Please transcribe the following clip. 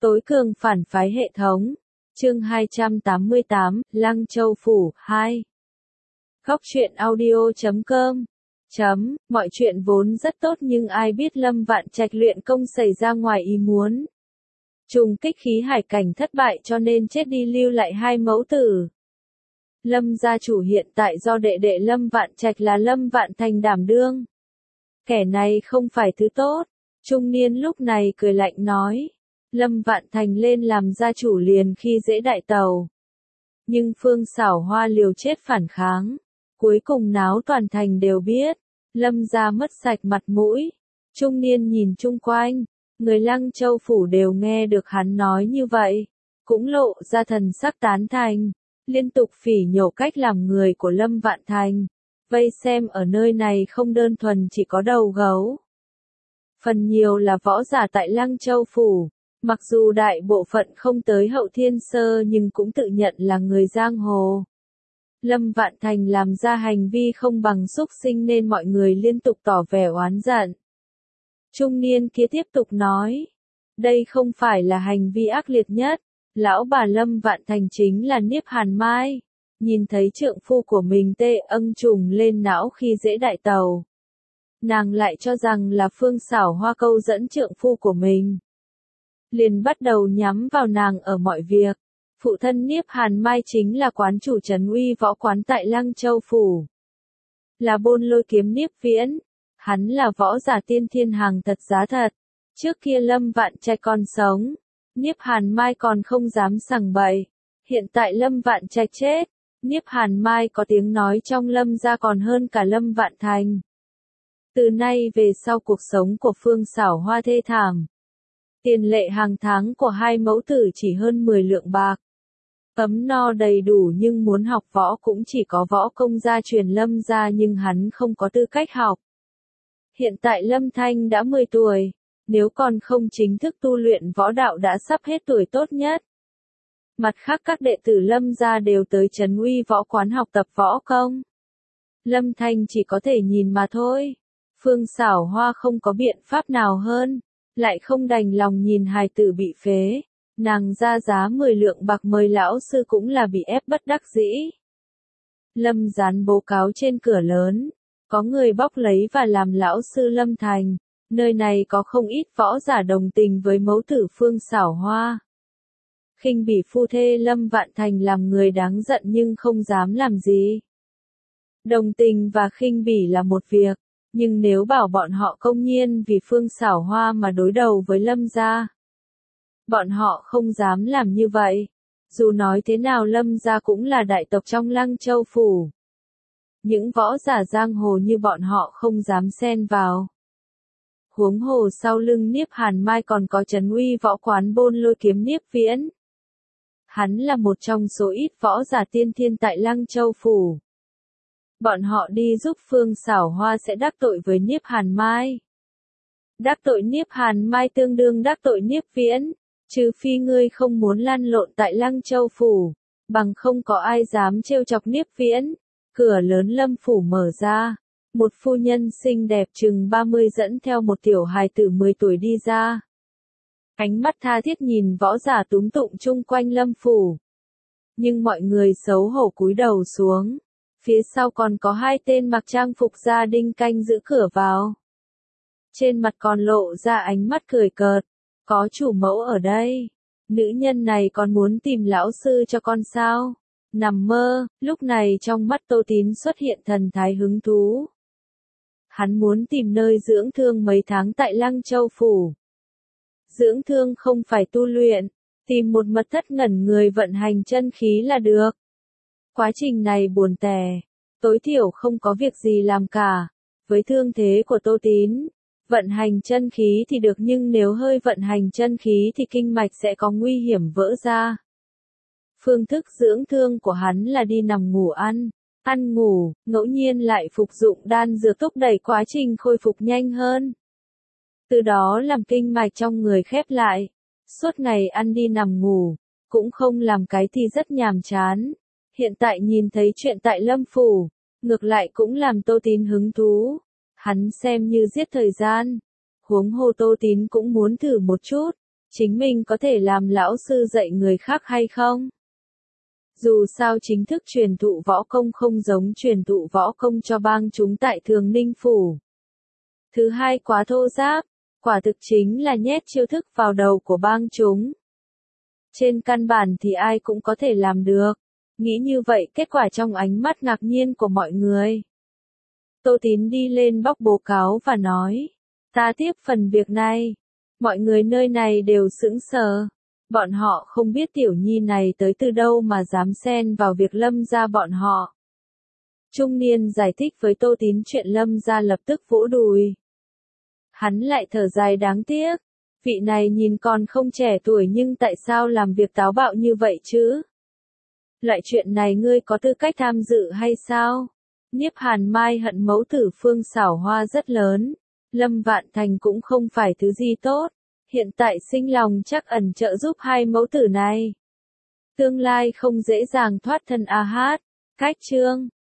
Tối cường phản phái hệ thống. Chương 288, Lăng Châu Phủ 2. Góc truyện audio.com. Mọi chuyện vốn rất tốt nhưng ai biết Lâm Vạn Trạch luyện công xảy ra ngoài ý muốn. Trùng kích khí hải cảnh thất bại cho nên chết đi lưu lại 2 mẫu tử. Lâm gia chủ hiện tại do đệ đệ Lâm Vạn Trạch là Lâm Vạn Thành đảm đương. Kẻ này không phải thứ tốt. Trung niên lúc này cười lạnh nói. Lâm Vạn Thành lên làm gia chủ liền khi dễ đại tàu. Nhưng Phương Xảo Hoa liều chết phản kháng. Cuối cùng náo toàn thành đều biết. Lâm gia mất sạch mặt mũi. Trung niên nhìn chung quanh. Người Lăng Châu Phủ đều nghe được hắn nói như vậy. Cũng lộ ra thần sắc tán thành. Liên tục phỉ nhổ cách làm người của Lâm Vạn Thành. Vây xem ở nơi này không đơn thuần chỉ có đầu gấu. Phần nhiều là võ giả tại Lăng Châu Phủ. Mặc dù đại bộ phận không tới Hậu Thiên Sơ nhưng cũng tự nhận là người giang hồ. Lâm Vạn Thành làm ra hành vi không bằng súc sinh nên mọi người liên tục tỏ vẻ oán giận. Trung niên kia tiếp tục nói. Đây không phải là hành vi ác liệt nhất. Lão bà Lâm Vạn Thành chính là Niếp Hàn Mai. Nhìn thấy trượng phu của mình tê âng trùng lên não khi dễ đại tàu. Nàng lại cho rằng là Phương Xảo Hoa câu dẫn trượng phu của mình. Liền bắt đầu nhắm vào nàng ở mọi việc. Phụ thân Niếp Hàn Mai chính là quán chủ trấn uy võ quán tại Lăng Châu Phủ. Là Bôn Lôi Kiếm Niếp Viễn. Hắn là võ giả tiên thiên hàng thật giá thật. Trước kia Lâm Vạn Trạch còn sống. Niếp Hàn Mai còn không dám sằng bậy. Hiện tại Lâm Vạn Trạch chết. Niếp Hàn Mai có tiếng nói trong Lâm gia còn hơn cả Lâm Vạn Thành. Từ nay về sau cuộc sống của Phương Xảo Hoa thê thảm. Tiền lệ hàng tháng của 2 mẫu tử chỉ hơn 10 lượng bạc. Ấm no đầy đủ nhưng muốn học võ cũng chỉ có võ công gia truyền Lâm gia nhưng hắn không có tư cách học. Hiện tại Lâm Thanh đã 10 tuổi. Nếu còn không chính thức tu luyện võ đạo đã sắp hết tuổi tốt nhất. Mặt khác các đệ tử Lâm gia đều tới trấn uy võ quán học tập võ công. Lâm Thanh chỉ có thể nhìn mà thôi. Phương Xảo Hoa không có biện pháp nào hơn. Lại không đành lòng nhìn hài tử bị phế. Nàng ra giá 10 lượng bạc mời lão sư cũng là bị ép bất đắc dĩ. Lâm dán bố cáo trên cửa lớn. Có người bóc lấy và làm lão sư Lâm Thành. Nơi này có không ít võ giả đồng tình với mẫu tử Phương Xảo Hoa. Khinh bỉ phu thê Lâm Vạn Thành làm người đáng giận nhưng không dám làm gì. Đồng tình và khinh bỉ là một việc, nhưng nếu bảo bọn họ công nhiên vì Phương Xảo Hoa mà đối đầu với Lâm gia, bọn họ không dám làm như vậy. Dù nói thế nào Lâm gia cũng là đại tộc trong Lăng Châu Phủ. Những võ giả giang hồ như bọn họ không dám xen vào. Huống hồ sau lưng Niếp Hàn Mai còn có trấn uy võ quán Bôn Lôi Kiếm Niếp Viễn. Hắn là một trong số ít võ giả tiên thiên tại Lăng Châu Phủ. Bọn họ đi giúp Phương Xảo Hoa sẽ đắc tội với Niếp Hàn Mai. Đắc tội Niếp Hàn Mai tương đương đắc tội Niếp Viễn. Trừ phi ngươi không muốn lăn lộn tại Lăng Châu Phủ. Bằng không có ai dám trêu chọc Niếp Viễn. Cửa lớn Lâm Phủ mở ra. Một phu nhân xinh đẹp chừng 30 dẫn theo một tiểu hài tử 10 tuổi đi ra. Ánh mắt tha thiết nhìn võ giả túm tụng chung quanh Lâm Phủ. Nhưng mọi người xấu hổ cúi đầu xuống. Phía sau còn có 2 tên mặc trang phục gia đình canh giữ cửa vào. Trên mặt còn lộ ra ánh mắt cười cợt. Có chủ mẫu ở đây. Nữ nhân này còn muốn tìm lão sư cho con sao? Nằm mơ, lúc này trong mắt Tô Tín xuất hiện thần thái hứng thú. Hắn muốn tìm nơi dưỡng thương mấy tháng tại Lăng Châu Phủ. Dưỡng thương không phải tu luyện, tìm một mật thất ngẩn người vận hành chân khí là được. Quá trình này buồn tẻ, tối thiểu không có việc gì làm cả. Với thương thế của Tô Tín, vận hành chân khí thì được nhưng nếu hơi vận hành chân khí thì kinh mạch sẽ có nguy hiểm vỡ ra. Phương thức dưỡng thương của hắn là đi nằm ngủ ăn ngủ, ngẫu nhiên lại phục dụng đan dược thúc đẩy quá trình khôi phục nhanh hơn. Từ đó làm kinh mạch trong người khép lại. Suốt ngày ăn đi nằm ngủ, cũng không làm cái thì rất nhàm chán. Hiện tại nhìn thấy chuyện tại Lâm Phủ, ngược lại cũng làm Tô Tín hứng thú. Hắn xem như giết thời gian. Huống hồ Tô Tín cũng muốn thử một chút. chính mình có thể làm lão sư dạy người khác hay không? Dù sao chính thức truyền thụ võ công không giống truyền thụ võ công cho bang chúng tại Thường Ninh Phủ. Thứ hai quá thô giáp, quả thực chính là nhét chiêu thức vào đầu của bang chúng. Trên căn bản thì ai cũng có thể làm được. Nghĩ như vậy kết quả trong ánh mắt ngạc nhiên của mọi người. Tô Tín đi lên bóc bố cáo và nói, ta tiếp phần việc này. Mọi người nơi này đều sững sờ. Bọn họ không biết tiểu nhi này tới từ đâu mà dám xen vào việc Lâm gia bọn họ. Trung niên giải thích với Tô Tín chuyện Lâm gia lập tức vỗ đùi. Hắn lại thở dài đáng tiếc. Vị này nhìn còn không trẻ tuổi nhưng tại sao làm việc táo bạo như vậy chứ? Loại chuyện này ngươi có tư cách tham dự hay sao? Niếp Hàn Mai hận mẫu tử Phương Xảo Hoa rất lớn. Lâm Vạn Thành cũng không phải thứ gì tốt. Hiện tại sinh lòng chắc ẩn trợ giúp hai mẫu tử này. Tương lai không dễ dàng thoát thân a hát. Cách chương